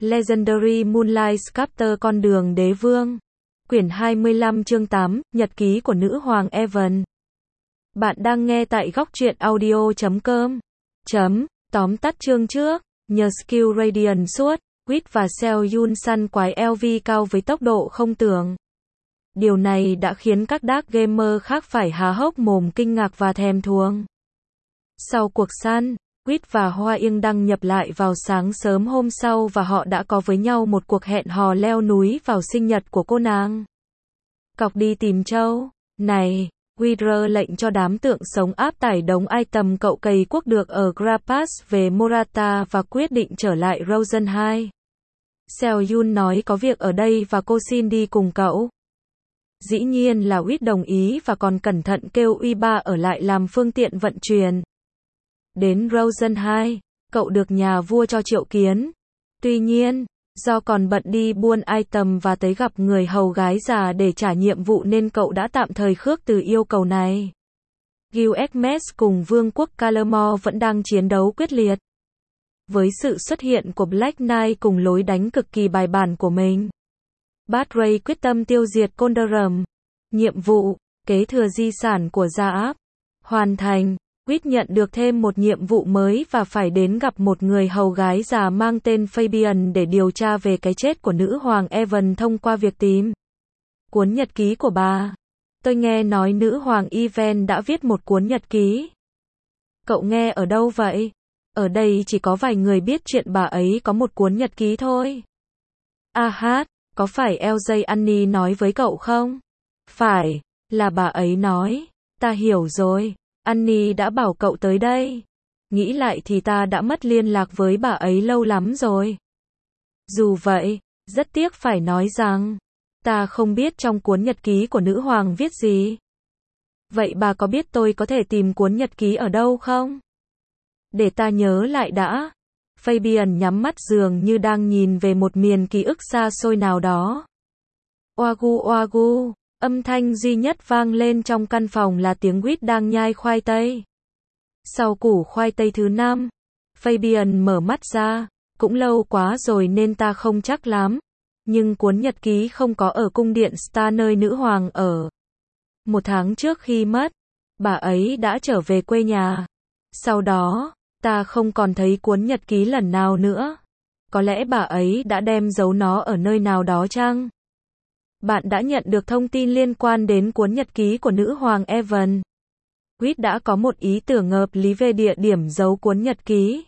Legendary Moonlight Sculptor Con đường đế vương. Quyển 25 chương 8, Nhật ký của nữ hoàng Evan. Bạn đang nghe tại góc truyện audio.com. Tóm tắt chương trước. Nhờ skill Radiant suốt, Quýt và Seo Yun săn quái LV cao với tốc độ không tưởng. Điều này đã khiến các dark gamer khác phải há hốc mồm kinh ngạc và thèm thuồng. Sau cuộc săn, Quýt và Hoa Yên đăng nhập lại vào sáng sớm hôm sau và họ đã có với nhau một cuộc hẹn hò leo núi vào sinh nhật của cô nàng. Cọc đi tìm Châu. Này, Wither lệnh cho đám tượng sống áp tải đống item cậu cày cuốc được ở Grapas về Morata và quyết định trở lại Rosen 2. Seo Yun nói có việc ở đây và cô xin đi cùng cậu. Dĩ nhiên là Quýt đồng ý và còn cẩn thận kêu Uy-ba ở lại làm phương tiện vận chuyển. Đến Rosen 2, cậu được nhà vua cho triệu kiến. Tuy nhiên, do còn bận đi buôn item và tới gặp người hầu gái già để trả nhiệm vụ nên cậu đã tạm thời khước từ yêu cầu này. Gilgamesh cùng vương quốc Kalamor vẫn đang chiến đấu quyết liệt. Với sự xuất hiện của Black Knight cùng lối đánh cực kỳ bài bản của mình, Batrey quyết tâm tiêu diệt Condorum. Nhiệm vụ, kế thừa di sản của Gia Áp. Hoàn thành. Quýt nhận được thêm một nhiệm vụ mới và phải đến gặp một người hầu gái già mang tên Fabian để điều tra về cái chết của nữ hoàng Evan thông qua việc tìm cuốn nhật ký của bà. Tôi nghe nói nữ hoàng Evan đã viết một cuốn nhật ký. Cậu nghe ở đâu vậy? Ở đây chỉ có vài người biết chuyện bà ấy có một cuốn nhật ký thôi. Có phải LJ Annie nói với cậu không? Phải, là bà ấy nói. Ta hiểu rồi. Annie đã bảo cậu tới đây. Nghĩ lại thì ta đã mất liên lạc với bà ấy lâu lắm rồi. Dù vậy, rất tiếc phải nói rằng, ta không biết trong cuốn nhật ký của nữ hoàng viết gì. Vậy bà có biết tôi có thể tìm cuốn nhật ký ở đâu không? Để ta nhớ lại đã. Fabian nhắm mắt dường như đang nhìn về một miền ký ức xa xôi nào đó. Oagu oagu. Âm thanh duy nhất vang lên trong căn phòng là tiếng Quýt đang nhai khoai tây. Sau củ khoai tây thứ 5, Fabian mở mắt ra. Cũng lâu quá rồi nên ta không chắc lắm. Nhưng cuốn nhật ký không có ở cung điện Star nơi nữ hoàng ở. 1 tháng trước khi mất, bà ấy đã trở về quê nhà. Sau đó, ta không còn thấy cuốn nhật ký lần nào nữa. Có lẽ bà ấy đã đem giấu nó ở nơi nào đó chăng? Bạn đã nhận được thông tin liên quan đến cuốn nhật ký của nữ hoàng Evan. Quýt đã có một ý tưởng hợp lý về địa điểm giấu cuốn nhật ký.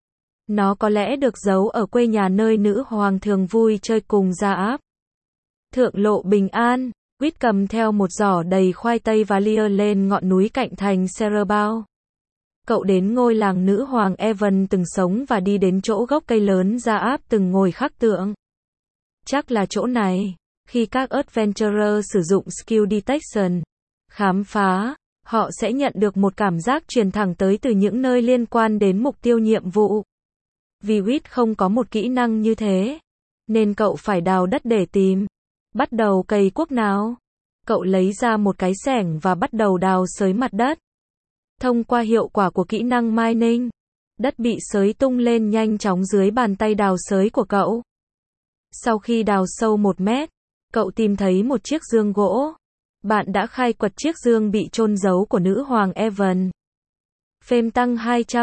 Nó có lẽ được giấu ở quê nhà nơi nữ hoàng thường vui chơi cùng Gia Áp. Thượng lộ Bình An, Quýt cầm theo một giỏ đầy khoai tây và lia lên ngọn núi cạnh thành Cerebao. Cậu đến ngôi làng nữ hoàng Evan từng sống và đi đến chỗ gốc cây lớn Gia Áp từng ngồi khắc tượng. Chắc là chỗ này. Khi các adventurer sử dụng skill detection, khám phá, họ sẽ nhận được một cảm giác truyền thẳng tới từ những nơi liên quan đến mục tiêu nhiệm vụ. Vì Quýt không có một kỹ năng như thế, nên cậu phải đào đất để tìm. Bắt đầu cày cuốc nào. Cậu lấy ra một cái xẻng và bắt đầu đào xới mặt đất. Thông qua hiệu quả của kỹ năng mining, đất bị xới tung lên nhanh chóng dưới bàn tay đào xới của cậu. Sau khi đào sâu 1 mét, cậu tìm thấy một chiếc dương gỗ. Bạn đã khai quật chiếc dương bị chôn giấu của nữ hoàng Evan. Phêm tăng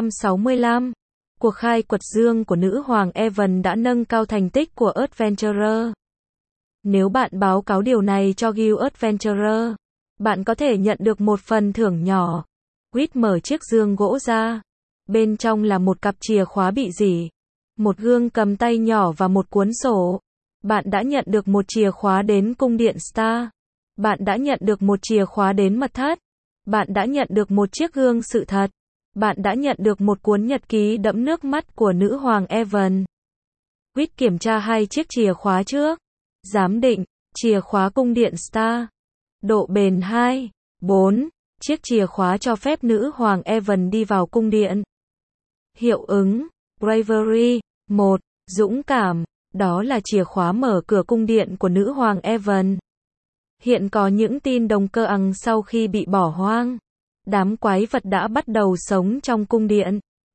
265. Cuộc khai quật dương của nữ hoàng Evan đã nâng cao thành tích của Adventurer. Nếu bạn báo cáo điều này cho Guild Adventurer, bạn có thể nhận được một phần thưởng nhỏ. Quýt mở chiếc dương gỗ ra. Bên trong là một cặp chìa khóa bị rỉ, một gương cầm tay nhỏ và một cuốn sổ. Bạn đã nhận được một chìa khóa đến cung điện Star. Bạn đã nhận được một chìa khóa đến mật thất. Bạn đã nhận được một chiếc gương sự thật. Bạn đã nhận được một cuốn nhật ký đẫm nước mắt của nữ hoàng Evan. Quýt kiểm tra 2 chiếc chìa khóa trước. Giám định, chìa khóa cung điện Star. Độ bền 2, 4. Chiếc chìa khóa cho phép nữ hoàng Evan đi vào cung điện. Hiệu ứng, Bravery, 1. Dũng cảm. Đó là chìa khóa mở cửa cung điện của nữ hoàng Evan. Hiện có những tin đồng cơ ằng sau khi bị bỏ hoang. Đám quái vật đã bắt đầu sống trong cung điện.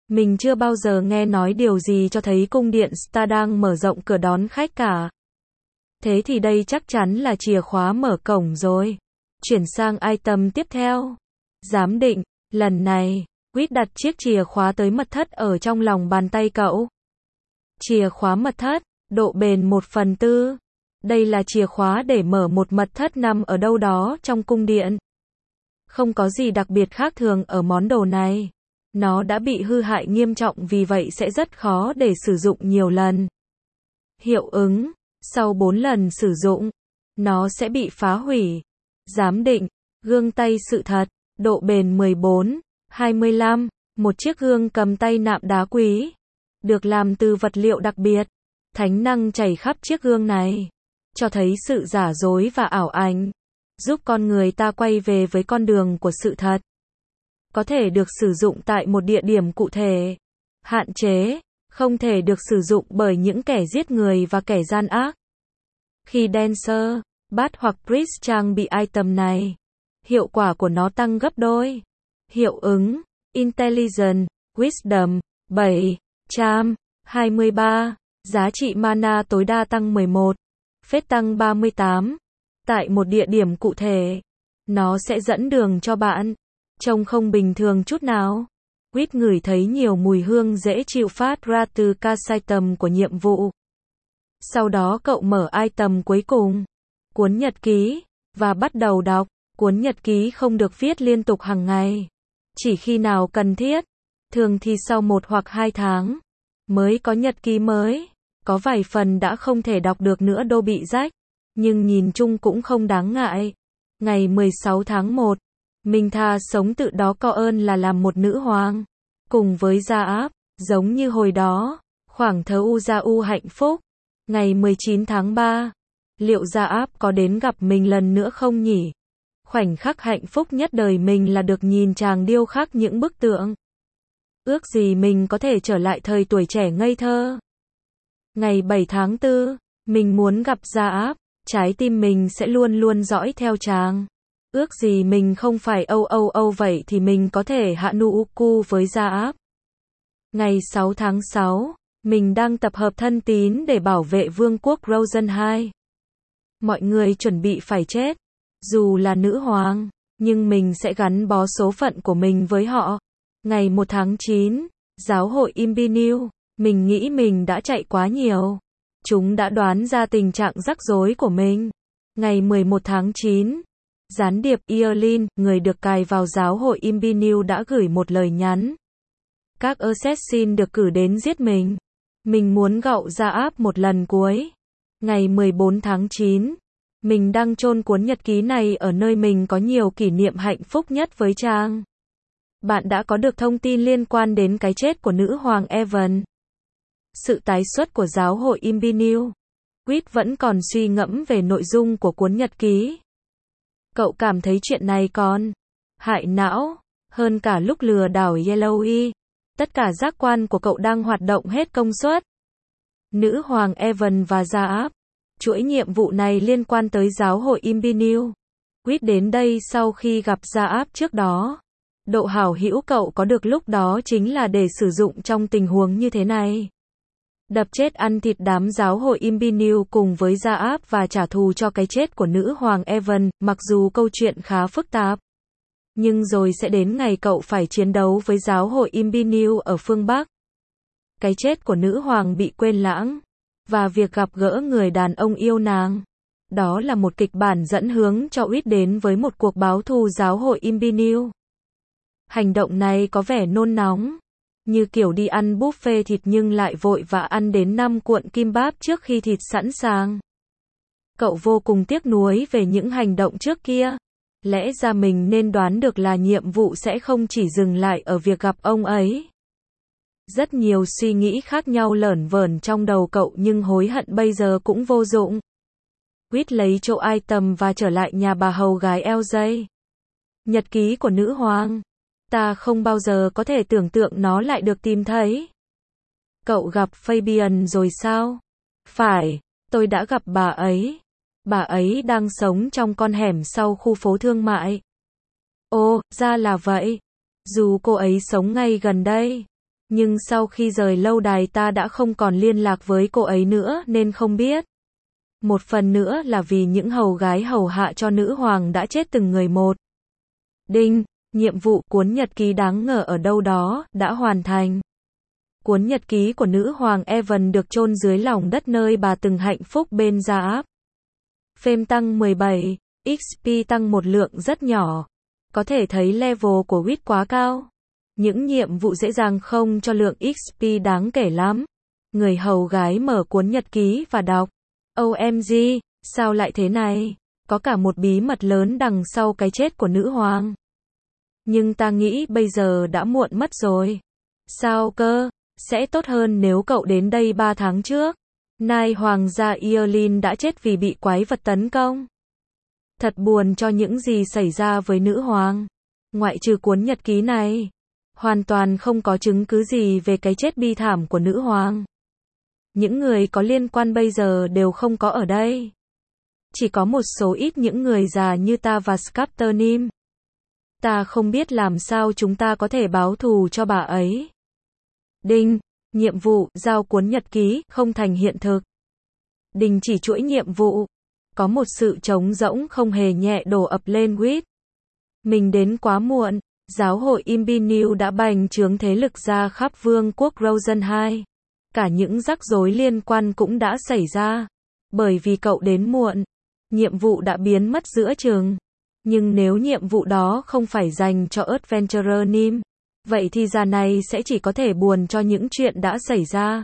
Mình chưa bao giờ nghe nói điều gì cho thấy cung điện Star đang mở rộng cửa đón khách cả. Thế thì đây chắc chắn là chìa khóa mở cổng rồi. Chuyển sang item tiếp theo. Giám định, lần này, Quýt đặt chiếc chìa khóa tới mật thất ở trong lòng bàn tay cậu. Chìa khóa mật thất, độ bền 1/4. Đây là chìa khóa để mở một mật thất nằm ở đâu đó trong cung điện. Không có gì đặc biệt khác thường ở món đồ này. Nó đã bị hư hại nghiêm trọng vì vậy sẽ rất khó để sử dụng nhiều lần. Hiệu ứng, sau 4 lần sử dụng, nó sẽ bị phá hủy. Giám định, gương tay sự thật, độ bền 14/25, một chiếc gương cầm tay nạm đá quý, được làm từ vật liệu đặc biệt. Thánh năng chảy khắp chiếc gương này, cho thấy sự giả dối và ảo ảnh, giúp con người ta quay về với con đường của sự thật. Có thể được sử dụng tại một địa điểm cụ thể. Hạn chế, không thể được sử dụng bởi những kẻ giết người và kẻ gian ác. Khi Dancer, Bat hoặc Priest trang bị item này, hiệu quả của nó tăng gấp đôi. Hiệu ứng, Intelligence, Wisdom, 723, giá trị mana tối đa tăng 11, phết tăng 38. Tại một địa điểm cụ thể, nó sẽ dẫn đường cho bạn. Trông không bình thường chút nào. Quýt ngửi thấy nhiều mùi hương dễ chịu phát ra từ cast item của nhiệm vụ. Sau đó cậu mở item cuối cùng, cuốn nhật ký, và bắt đầu đọc. Cuốn nhật ký không được viết liên tục hàng ngày, chỉ khi nào cần thiết, thường thì sau 1 hoặc 2 tháng, mới có nhật ký mới. Có vài phần đã không thể đọc được nữa đô bị rách, nhưng nhìn chung cũng không đáng ngại. Ngày 16 tháng 1, mình thà sống tự đó có ơn là làm một nữ hoàng. Cùng với Gia Áp, giống như hồi đó, khoảng thớ u hạnh phúc. Ngày 19 tháng 3, liệu Gia Áp có đến gặp mình lần nữa không nhỉ? Khoảnh khắc hạnh phúc nhất đời mình là được nhìn chàng điêu khắc những bức tượng. Ước gì mình có thể trở lại thời tuổi trẻ ngây thơ. Ngày 7 tháng 4, mình muốn gặp Gia Áp, trái tim mình sẽ luôn luôn dõi theo chàng. Ước gì mình không phải âu vậy thì mình có thể hạ Nuuku với Gia Áp. Ngày 6 tháng 6, mình đang tập hợp thân tín để bảo vệ vương quốc Rosen 2. Mọi người chuẩn bị phải chết. Dù là nữ hoàng, nhưng mình sẽ gắn bó số phận của mình với họ. Ngày 1 tháng 9, giáo hội Imbiniu, mình nghĩ mình đã chạy quá nhiều. Chúng đã đoán ra tình trạng rắc rối của mình. Ngày 11 tháng 9, gián điệp Earlyn, người được cài vào giáo hội Imbiniu đã gửi một lời nhắn. Các assassin được cử đến giết mình. Mình muốn gậu Gia Áp một lần cuối. Ngày 14 tháng 9, mình đang chôn cuốn nhật ký này ở nơi mình có nhiều kỷ niệm hạnh phúc nhất với chàng. Bạn đã có được thông tin liên quan đến cái chết của nữ hoàng Evan. Sự tái xuất của giáo hội Imbiniu. Quýt vẫn còn suy ngẫm về nội dung của cuốn nhật ký. Cậu cảm thấy chuyện này còn hại não hơn cả lúc lừa đảo Yellowy. Tất cả giác quan của cậu đang hoạt động hết công suất. Nữ hoàng Evan và Gia Áp. Chuỗi nhiệm vụ này liên quan tới giáo hội Imbiniu. Quýt đến đây sau khi gặp Gia Áp trước đó. Độ hảo hữu cậu có được lúc đó chính là để sử dụng trong tình huống như thế này. Đập chết ăn thịt đám giáo hội Imbiniu cùng với Gia Áp và trả thù cho cái chết của nữ hoàng Evan, mặc dù câu chuyện khá phức tạp. Nhưng rồi sẽ đến ngày cậu phải chiến đấu với giáo hội Imbiniu ở phương Bắc. Cái chết của nữ hoàng bị quên lãng. Và việc gặp gỡ người đàn ông yêu nàng. Đó là một kịch bản dẫn hướng cho Quýt đến với một cuộc báo thù giáo hội Imbiniu. Hành động này có vẻ nôn nóng. Như kiểu đi ăn buffet thịt nhưng lại vội vã ăn đến 5 cuộn kimbap trước khi thịt sẵn sàng. Cậu vô cùng tiếc nuối về những hành động trước kia. Lẽ ra mình nên đoán được là nhiệm vụ sẽ không chỉ dừng lại ở việc gặp ông ấy. Rất nhiều suy nghĩ khác nhau lởn vởn trong đầu cậu nhưng hối hận bây giờ cũng vô dụng. Quýt lấy chỗ item và trở lại nhà bà hầu gái LJ. Nhật ký của nữ hoàng. Ta không bao giờ có thể tưởng tượng nó lại được tìm thấy. Cậu gặp Fabian rồi sao? Phải, tôi đã gặp bà ấy. Bà ấy đang sống trong con hẻm sau khu phố thương mại. Ồ, ra là vậy. Dù cô ấy sống ngay gần đây. Nhưng sau khi rời lâu đài ta đã không còn liên lạc với cô ấy nữa nên không biết. Một phần nữa là vì những hầu gái hầu hạ cho nữ hoàng đã chết từng người một. Đinh, nhiệm vụ cuốn nhật ký đáng ngờ ở đâu đó đã hoàn thành. Cuốn nhật ký của nữ hoàng Evan được chôn dưới lòng đất nơi bà từng hạnh phúc bên Gia Áp. Fame tăng 17, XP tăng một lượng rất nhỏ. Có thể thấy level của Wit quá cao. Những nhiệm vụ dễ dàng không cho lượng XP đáng kể lắm. Người hầu gái mở cuốn nhật ký và đọc. OMG, sao lại thế này? Có cả một bí mật lớn đằng sau cái chết của nữ hoàng. Nhưng ta nghĩ bây giờ đã muộn mất rồi. Sao cơ? Sẽ tốt hơn nếu cậu đến đây 3 tháng trước. Nai hoàng gia Earlyn đã chết vì bị quái vật tấn công. Thật buồn cho những gì xảy ra với nữ hoàng. Ngoại trừ cuốn nhật ký này, hoàn toàn không có chứng cứ gì về cái chết bi thảm của nữ hoàng. Những người có liên quan bây giờ đều không có ở đây. Chỉ có một số ít những người già như ta và Scepter Nim. Ta không biết làm sao chúng ta có thể báo thù cho bà ấy. Đinh, nhiệm vụ giao cuốn nhật ký không thành hiện thực. Đình chỉ chuỗi nhiệm vụ. Có một sự trống rỗng không hề nhẹ đổ ập lên Wit. Mình đến quá muộn. Giáo hội Imbiniu đã bành trướng thế lực ra khắp vương quốc Rosen 2. Cả những rắc rối liên quan cũng đã xảy ra. Bởi vì cậu đến muộn, nhiệm vụ đã biến mất giữa chừng. Nhưng nếu nhiệm vụ đó không phải dành cho Adventurer Nim, vậy thì già này sẽ chỉ có thể buồn cho những chuyện đã xảy ra.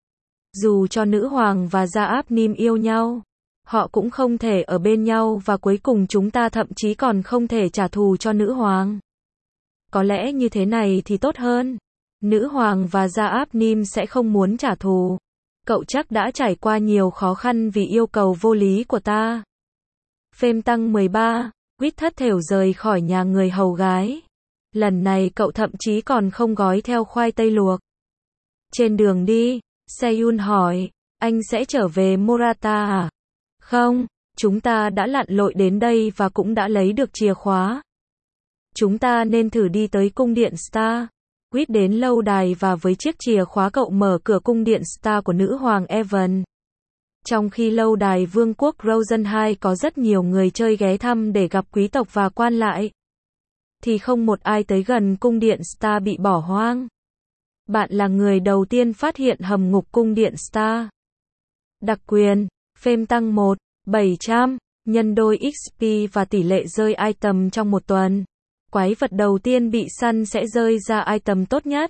Dù cho nữ hoàng và Gia Áp Nim yêu nhau, họ cũng không thể ở bên nhau và cuối cùng chúng ta thậm chí còn không thể trả thù cho nữ hoàng. Có lẽ như thế này thì tốt hơn. Nữ hoàng và Gia Áp Nim sẽ không muốn trả thù. Cậu chắc đã trải qua nhiều khó khăn vì yêu cầu vô lý của ta. Fame tăng 13, Wit thất thểu rời khỏi nhà người hầu gái. Lần này cậu thậm chí còn không gói theo khoai tây luộc. Trên đường đi, Seyun hỏi, anh sẽ trở về Morata à? Không, chúng ta đã lặn lội đến đây và cũng đã lấy được chìa khóa. Chúng ta nên thử đi tới cung điện Star. Wit đến lâu đài và với chiếc chìa khóa cậu mở cửa cung điện Star của nữ hoàng Evan. Trong khi lâu đài vương quốc Rosen 2 có rất nhiều người chơi ghé thăm để gặp quý tộc và quan lại, thì không một ai tới gần cung điện Star bị bỏ hoang. Bạn là người đầu tiên phát hiện hầm ngục cung điện Star. Đặc quyền, Fame tăng 1, 700, nhân đôi XP và tỷ lệ rơi item trong một tuần. Quái vật đầu tiên bị săn sẽ rơi ra item tốt nhất.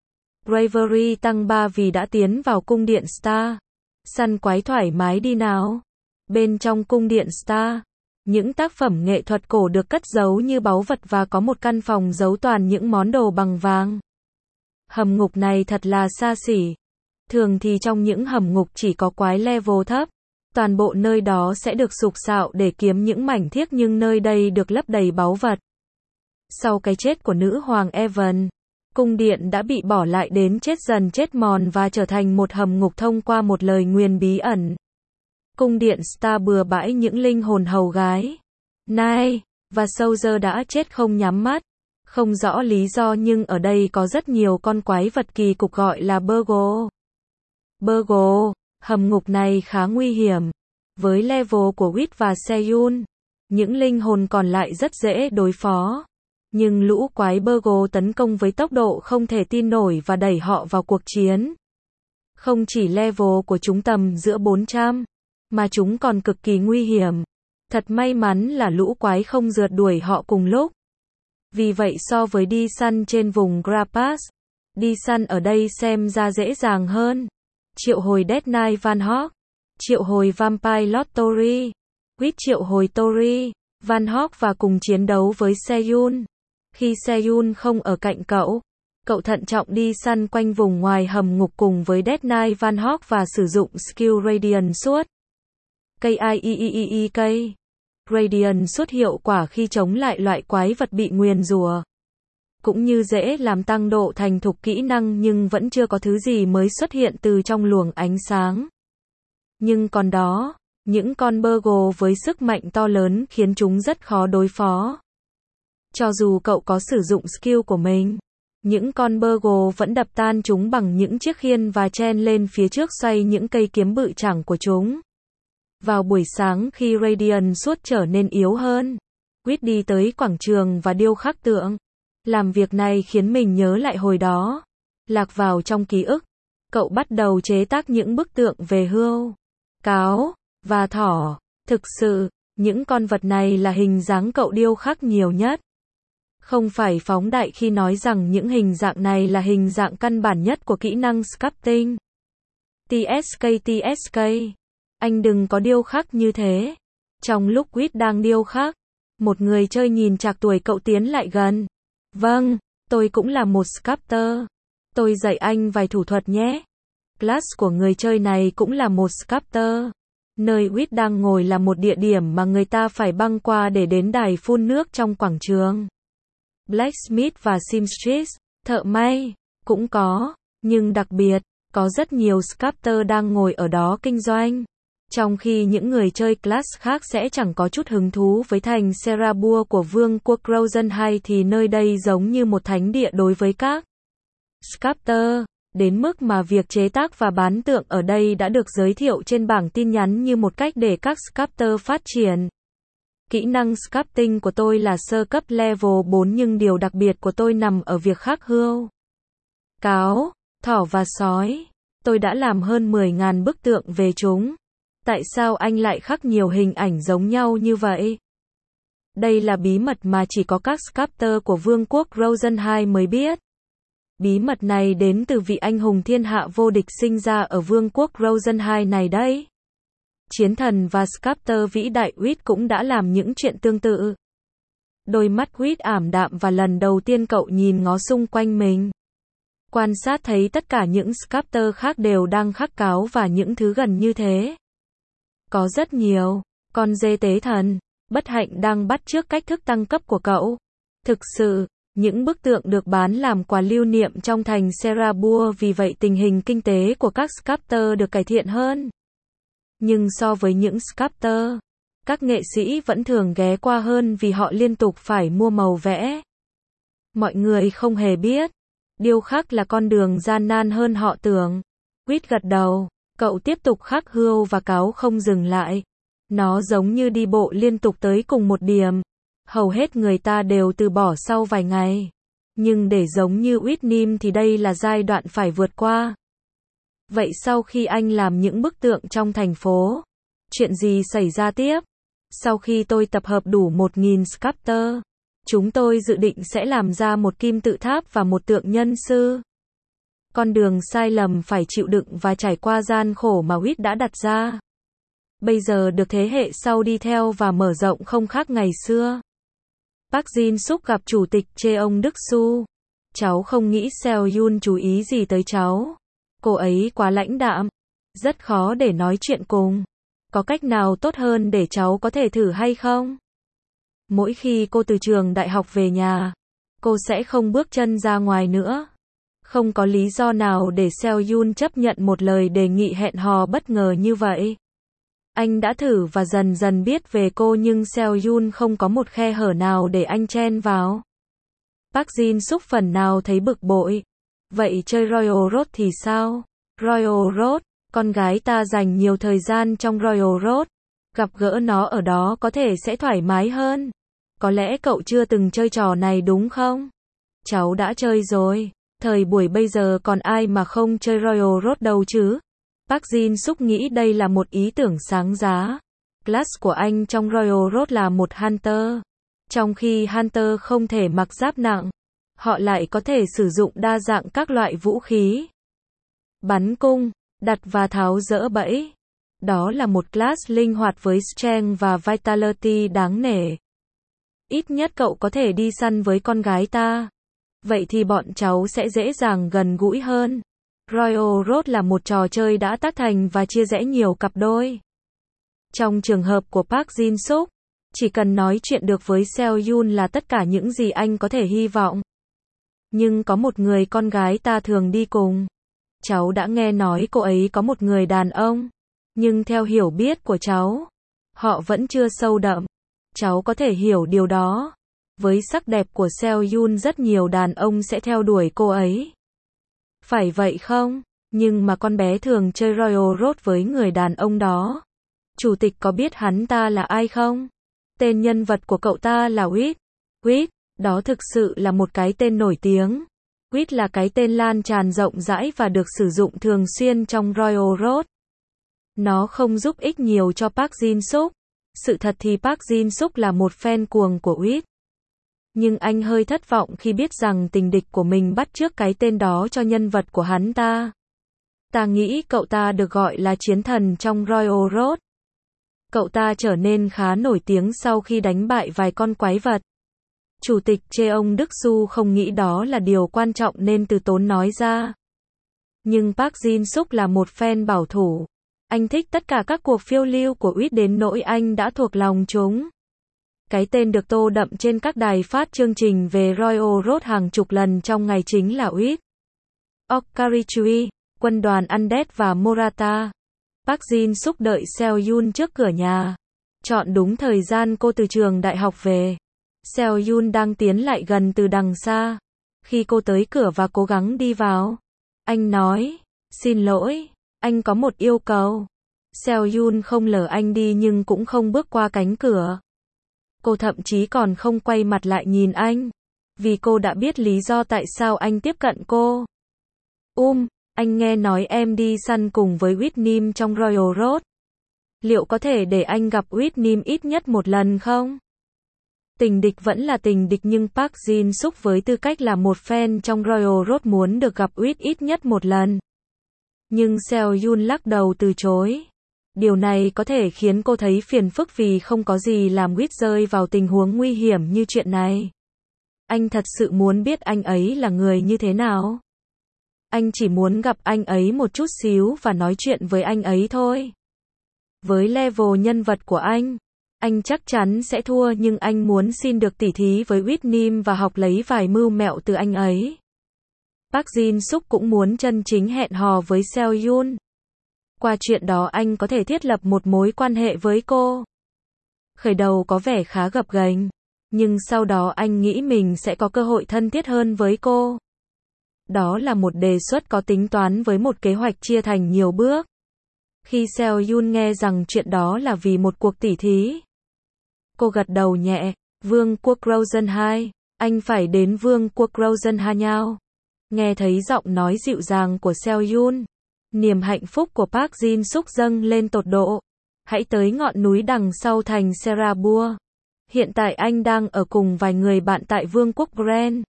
Bravery tăng 3 vì đã tiến vào cung điện Star. Săn quái thoải mái đi nào. Bên trong cung điện Star, những tác phẩm nghệ thuật cổ được cất giấu như báu vật và có một căn phòng giấu toàn những món đồ bằng vàng. Hầm ngục này thật là xa xỉ. Thường thì trong những hầm ngục chỉ có quái level thấp. Toàn bộ nơi đó sẽ được sục sạo để kiếm những mảnh thiếc nhưng nơi đây được lấp đầy báu vật. Sau cái chết của nữ hoàng Evan, cung điện đã bị bỏ lại đến chết dần chết mòn và trở thành một hầm ngục thông qua một lời nguyền bí ẩn. Cung điện Star bừa bãi những linh hồn hầu gái. Nai và Soldier đã chết không nhắm mắt. Không rõ lý do nhưng ở đây có rất nhiều con quái vật kỳ cục gọi là Burgle. Burgle, hầm ngục này khá nguy hiểm. Với level của Wit và Seyun, những linh hồn còn lại rất dễ đối phó. Nhưng lũ quái Burgle tấn công với tốc độ không thể tin nổi và đẩy họ vào cuộc chiến. Không chỉ level của chúng tầm giữa 400, mà chúng còn cực kỳ nguy hiểm. Thật may mắn là lũ quái không rượt đuổi họ cùng lúc. Vì vậy so với đi săn trên vùng Grapas, đi săn ở đây xem ra dễ dàng hơn. Triệu hồi Death Knight Van Hawk, triệu hồi Vampire Lord Tori, Wit triệu hồi Tori, Van Hawk và cùng chiến đấu với Seyun. Khi Seyun không ở cạnh cậu, cậu thận trọng đi săn quanh vùng ngoài hầm ngục cùng với Death Knight Van Hawk và sử dụng skill Radiant suốt. KIIIIK. Radiant suốt hiệu quả khi chống lại loại quái vật bị nguyền rủa. Cũng như dễ làm tăng độ thành thục kỹ năng nhưng vẫn chưa có thứ gì mới xuất hiện từ trong luồng ánh sáng. Nhưng còn đó, những con Burgle với sức mạnh to lớn khiến chúng rất khó đối phó. Cho dù cậu có sử dụng skill của mình, Những con Burgle vẫn đập tan chúng bằng những chiếc khiên và chen lên phía trước xoay những cây kiếm bự chảng của chúng. Vào buổi sáng khi Radiant suốt trở nên yếu hơn, Quýt đi tới quảng trường và điêu khắc tượng. Làm việc này khiến mình nhớ lại hồi đó. Lạc vào trong ký ức, cậu bắt đầu chế tác những bức tượng về hươu, cáo và thỏ. Thực sự, những con vật này là hình dáng cậu điêu khắc nhiều nhất. Không phải phóng đại khi nói rằng những hình dạng này là hình dạng căn bản nhất của kỹ năng sculpting. TSK. Anh đừng có điêu khắc như thế. Trong lúc Quýt đang điêu khắc, một người chơi nhìn trạc tuổi cậu tiến lại gần. Vâng, tôi cũng là một sculptor. Tôi dạy anh vài thủ thuật nhé. Class của người chơi này cũng là một sculptor. Nơi Quýt đang ngồi là một địa điểm mà người ta phải băng qua để đến đài phun nước trong quảng trường. Blacksmith và seamstress, thợ may, cũng có, nhưng đặc biệt, có rất nhiều sculptor đang ngồi ở đó kinh doanh. Trong khi những người chơi class khác sẽ chẳng có chút hứng thú với thành Serabua của vương quốc Rosenheim thì nơi đây giống như một thánh địa đối với các sculptor, đến mức mà việc chế tác và bán tượng ở đây đã được giới thiệu trên bảng tin nhắn như một cách để các sculptor phát triển. Kỹ năng sculpting của tôi là sơ cấp level 4 nhưng điều đặc biệt của tôi nằm ở việc khắc hươu, cáo, thỏ và sói. Tôi đã làm hơn 10.000 bức tượng về chúng. Tại sao anh lại khắc nhiều hình ảnh giống nhau như vậy? Đây là bí mật mà chỉ có các sculptor của vương quốc Rosenheim mới biết. Bí mật này đến từ vị anh hùng thiên hạ vô địch sinh ra ở vương quốc Rosenheim này đấy. Chiến thần và sculptor vĩ đại Quýt cũng đã làm những chuyện tương tự. Đôi mắt Quýt ảm đạm và lần đầu tiên cậu nhìn ngó xung quanh mình. Quan sát thấy tất cả những sculptor khác đều đang khắc cáo và những thứ gần như thế. Có rất nhiều con dê tế thần, bất hạnh đang bắt chước cách thức tăng cấp của cậu. Thực sự, những bức tượng được bán làm quà lưu niệm trong thành Serabua, vì vậy tình hình kinh tế của các sculptor được cải thiện hơn. Nhưng so với những sculptor, các nghệ sĩ vẫn thường ghé qua hơn vì họ liên tục phải mua màu vẽ. Mọi người không hề biết, điêu khắc là con đường gian nan hơn họ tưởng. Quýt gật đầu, cậu tiếp tục khắc hươu và cáo không dừng lại. Nó giống như đi bộ liên tục tới cùng một điểm. Hầu hết người ta đều từ bỏ sau vài ngày. Nhưng để giống như Whitney thì đây là giai đoạn phải vượt qua. Vậy sau khi anh làm những bức tượng trong thành phố, chuyện gì xảy ra tiếp? Sau khi tôi tập hợp đủ 1.000 sculptor, chúng tôi dự định sẽ làm ra một kim tự tháp và một tượng nhân sư. Con đường sai lầm phải chịu đựng và trải qua gian khổ mà Quýt đã đặt ra. Bây giờ được thế hệ sau đi theo và mở rộng không khác ngày xưa. Park Jin-suk gặp chủ tịch Cheong Đức Su. Cháu không nghĩ Seo Yoon chú ý gì tới cháu. Cô ấy quá lãnh đạm. Rất khó để nói chuyện cùng. Có cách nào tốt hơn để cháu có thể thử hay không? Mỗi khi cô từ trường đại học về nhà, cô sẽ không bước chân ra ngoài nữa. Không có lý do nào để Seo Yoon chấp nhận một lời đề nghị hẹn hò bất ngờ như vậy. Anh đã thử và dần dần biết về cô nhưng Seo Yoon không có một khe hở nào để anh chen vào. Park Jin-suk phần nào thấy bực bội. Vậy chơi Royal Road thì sao? Royal Road, con gái ta dành nhiều thời gian trong Royal Road. Gặp gỡ nó ở đó có thể sẽ thoải mái hơn. Có lẽ cậu chưa từng chơi trò này đúng không? Cháu đã chơi rồi. Thời buổi bây giờ còn ai mà không chơi Royal Road đâu chứ? Park Jin-suk nghĩ đây là một ý tưởng sáng giá. Class của anh trong Royal Road là một Hunter. Trong khi Hunter không thể mặc giáp nặng, họ lại có thể sử dụng đa dạng các loại vũ khí. Bắn cung, đặt và tháo dỡ bẫy. Đó là một class linh hoạt với strength và vitality đáng nể. Ít nhất cậu có thể đi săn với con gái ta. Vậy thì bọn cháu sẽ dễ dàng gần gũi hơn. Royal Road là một trò chơi đã tác thành và chia rẽ nhiều cặp đôi. Trong trường hợp của Park Jin-suk, chỉ cần nói chuyện được với Seo Yoon là tất cả những gì anh có thể hy vọng. Nhưng có một người con gái ta thường đi cùng. Cháu đã nghe nói cô ấy có một người đàn ông. Nhưng theo hiểu biết của cháu, họ vẫn chưa sâu đậm. Cháu có thể hiểu điều đó. Với sắc đẹp của Seo Yun rất nhiều đàn ông sẽ theo đuổi cô ấy. Phải vậy không? Nhưng mà con bé thường chơi Royal Road với người đàn ông đó. Chủ tịch có biết hắn ta là ai không? Tên nhân vật của cậu ta là Whit. Whit, đó thực sự là một cái tên nổi tiếng. Whit là cái tên lan tràn rộng rãi và được sử dụng thường xuyên trong Royal Road. Nó không giúp ích nhiều cho Park Jin Suk. Sự thật thì Park Jin Suk là một fan cuồng của Whit. Nhưng anh hơi thất vọng khi biết rằng tình địch của mình bắt chước cái tên đó cho nhân vật của hắn ta. Ta nghĩ cậu ta được gọi là chiến thần trong Royal Road. Cậu ta trở nên khá nổi tiếng sau khi đánh bại vài con quái vật. Chủ tịch Cheong Đức Su không nghĩ đó là điều quan trọng nên từ tốn nói ra. Nhưng Park Jin Suk là một fan bảo thủ. Anh thích tất cả các cuộc phiêu lưu của Whit đến nỗi anh đã thuộc lòng chúng. Cái tên được tô đậm trên các đài phát chương trình về Royal Road hàng chục lần trong ngày chính là Whit. Okarichui, quân đoàn Undead và Morata. Park Jin Suk đợi Seo Yun trước cửa nhà. Chọn đúng thời gian cô từ trường đại học về. Seo Yun đang tiến lại gần từ đằng xa. Khi cô tới cửa và cố gắng đi vào, anh nói, xin lỗi, anh có một yêu cầu. Seo Yun không lờ anh đi nhưng cũng không bước qua cánh cửa. Cô thậm chí còn không quay mặt lại nhìn anh. Vì cô đã biết lý do tại sao anh tiếp cận cô. Anh nghe nói em đi săn cùng với Whit Nim trong Royal Road. Liệu có thể để anh gặp Whit Nim ít nhất một lần không? Tình địch vẫn là tình địch nhưng Park Jin Suk với tư cách là một fan trong Royal Road muốn được gặp Whit ít nhất một lần. Nhưng Seo Yun lắc đầu từ chối. Điều này có thể khiến cô thấy phiền phức vì không có gì làm Whit rơi vào tình huống nguy hiểm như chuyện này. Anh thật sự muốn biết anh ấy là người như thế nào. Anh chỉ muốn gặp anh ấy một chút xíu và nói chuyện với anh ấy thôi. Với level nhân vật của anh chắc chắn sẽ thua nhưng anh muốn xin được tỉ thí với Whit Nim và học lấy vài mưu mẹo từ anh ấy. Park Jin Suk cũng muốn chân chính hẹn hò với Seo Yun. Qua chuyện đó anh có thể thiết lập một mối quan hệ với cô. Khởi đầu có vẻ khá gập ghềnh, nhưng sau đó anh nghĩ mình sẽ có cơ hội thân thiết hơn với cô. Đó là một đề xuất có tính toán với một kế hoạch chia thành nhiều bước. Khi Seo Yun nghe rằng chuyện đó là vì một cuộc tỉ thí, cô gật đầu nhẹ. Vương quốc Rosen 2, anh phải đến Vương quốc Rosen 2 nhau. Nghe thấy giọng nói dịu dàng của Seo Yun, niềm hạnh phúc của Park Jin Suk dâng lên tột độ. Hãy tới ngọn núi đằng sau thành Serabua. Hiện tại anh đang ở cùng vài người bạn tại Vương quốc Bren.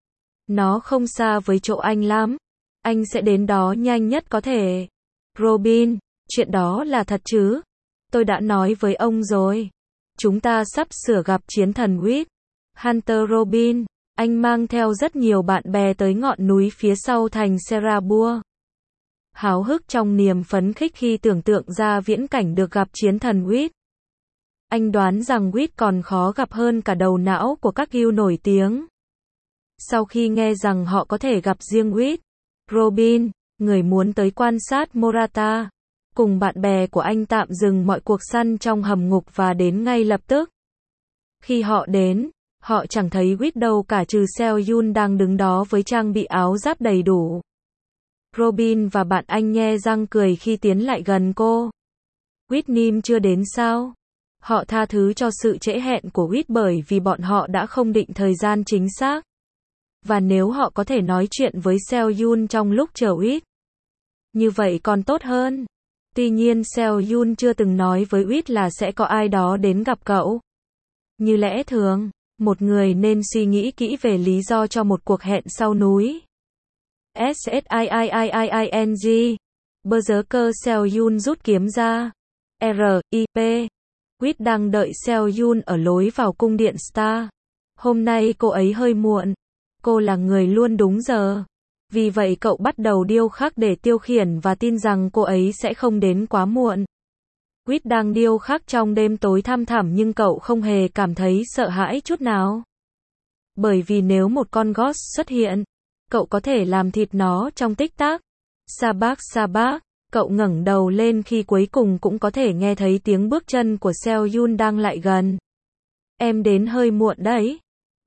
Nó không xa với chỗ anh lắm. Anh sẽ đến đó nhanh nhất có thể. Robin, chuyện đó là thật chứ? Tôi đã nói với ông rồi. Chúng ta sắp sửa gặp chiến thần Whit. Hunter Robin, anh mang theo rất nhiều bạn bè tới ngọn núi phía sau thành Serabua. Háo hức trong niềm phấn khích khi tưởng tượng ra viễn cảnh được gặp chiến thần Whit. Anh đoán rằng Whit còn khó gặp hơn cả đầu não của các yêu nổi tiếng. Sau khi nghe rằng họ có thể gặp riêng Whit, Robin, người muốn tới quan sát Morata, cùng bạn bè của anh tạm dừng mọi cuộc săn trong hầm ngục và đến ngay lập tức. Khi họ đến, họ chẳng thấy Whit đâu cả trừ Seo Yun đang đứng đó với trang bị áo giáp đầy đủ. Robin và bạn anh nhe răng cười khi tiến lại gần cô. Whit Nim chưa đến sao? Họ tha thứ cho sự trễ hẹn của Whit bởi vì bọn họ đã không định thời gian chính xác. Và nếu họ có thể nói chuyện với Seo Yun trong lúc chờ Whit, như vậy còn tốt hơn. Tuy nhiên Seo Yun chưa từng nói với Whit là sẽ có ai đó đến gặp cậu. Như lẽ thường, một người nên suy nghĩ kỹ về lý do cho một cuộc hẹn sau núi. SSIIIIING. Berserker Seo Yun rút kiếm ra. RIP. Whit đang đợi Seo Yun ở lối vào cung điện Star. Hôm nay cô ấy hơi muộn. Cô là người luôn đúng giờ. Vì vậy cậu bắt đầu điêu khắc để tiêu khiển và tin rằng cô ấy sẽ không đến quá muộn. Whit đang điêu khắc trong đêm tối thăm thẳm nhưng cậu không hề cảm thấy sợ hãi chút nào. Bởi vì nếu một con ghost xuất hiện, cậu có thể làm thịt nó trong tích tắc. Sabak, cậu ngẩng đầu lên khi cuối cùng cũng có thể nghe thấy tiếng bước chân của Seo Yun đang lại gần. Em đến hơi muộn đấy.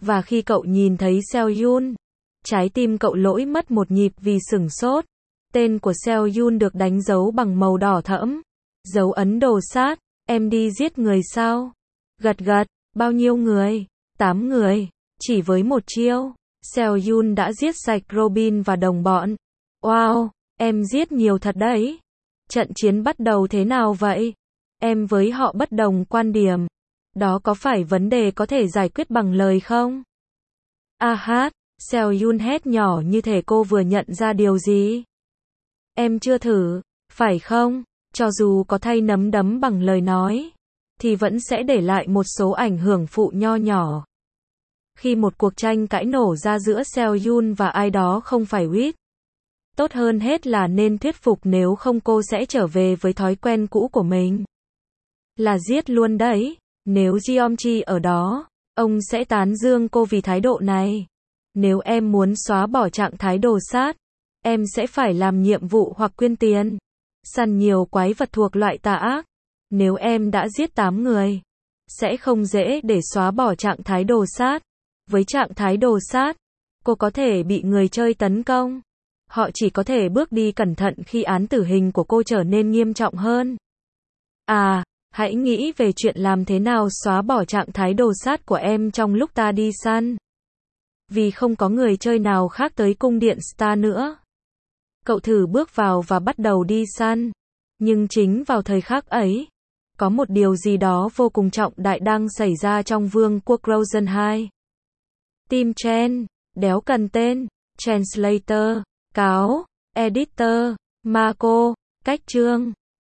Và khi cậu nhìn thấy Seohyun, trái tim cậu lỗi mất một nhịp vì sửng sốt. Tên của Seohyun được đánh dấu bằng màu đỏ thẫm. Dấu ấn đồ sát. Em đi giết người sao? Gật gật. Bao nhiêu người? 8 người. Chỉ với một chiêu, Seohyun đã giết sạch Robin và đồng bọn. Wow, em giết nhiều thật đấy. Trận chiến bắt đầu thế nào vậy? Em với họ bất đồng quan điểm. Đó có phải vấn đề có thể giải quyết bằng lời không? A hát, Seohyun hét nhỏ như thể cô vừa nhận ra điều gì. Em chưa thử, phải không? Cho dù có thay nắm đấm bằng lời nói, thì vẫn sẽ để lại một số ảnh hưởng phụ nho nhỏ. Khi một cuộc tranh cãi nổ ra giữa Seohyun và ai đó không phải Wit. Tốt hơn hết là nên thuyết phục, nếu không cô sẽ trở về với thói quen cũ của mình. Là giết luôn đấy. Nếu Jeongji ở đó, ông sẽ tán dương cô vì thái độ này. Nếu em muốn xóa bỏ trạng thái đồ sát, em sẽ phải làm nhiệm vụ hoặc quyên tiền. Săn nhiều quái vật thuộc loại tà ác. Nếu em đã giết 8 người, sẽ không dễ để xóa bỏ trạng thái đồ sát. Với trạng thái đồ sát, cô có thể bị người chơi tấn công. Họ chỉ có thể bước đi cẩn thận khi án tử hình của cô trở nên nghiêm trọng hơn. À, hãy nghĩ về chuyện làm thế nào xóa bỏ trạng thái đồ sát của em trong lúc ta đi săn. Vì không có người chơi nào khác tới cung điện Star nữa. Cậu thử bước vào và bắt đầu đi săn. Nhưng chính vào thời khắc ấy, có một điều gì đó vô cùng trọng đại đang xảy ra trong Vương quốc Rosen 2. Team Chen, đéo cần tên, Translator, cáo, Editor, Marco, cách chương.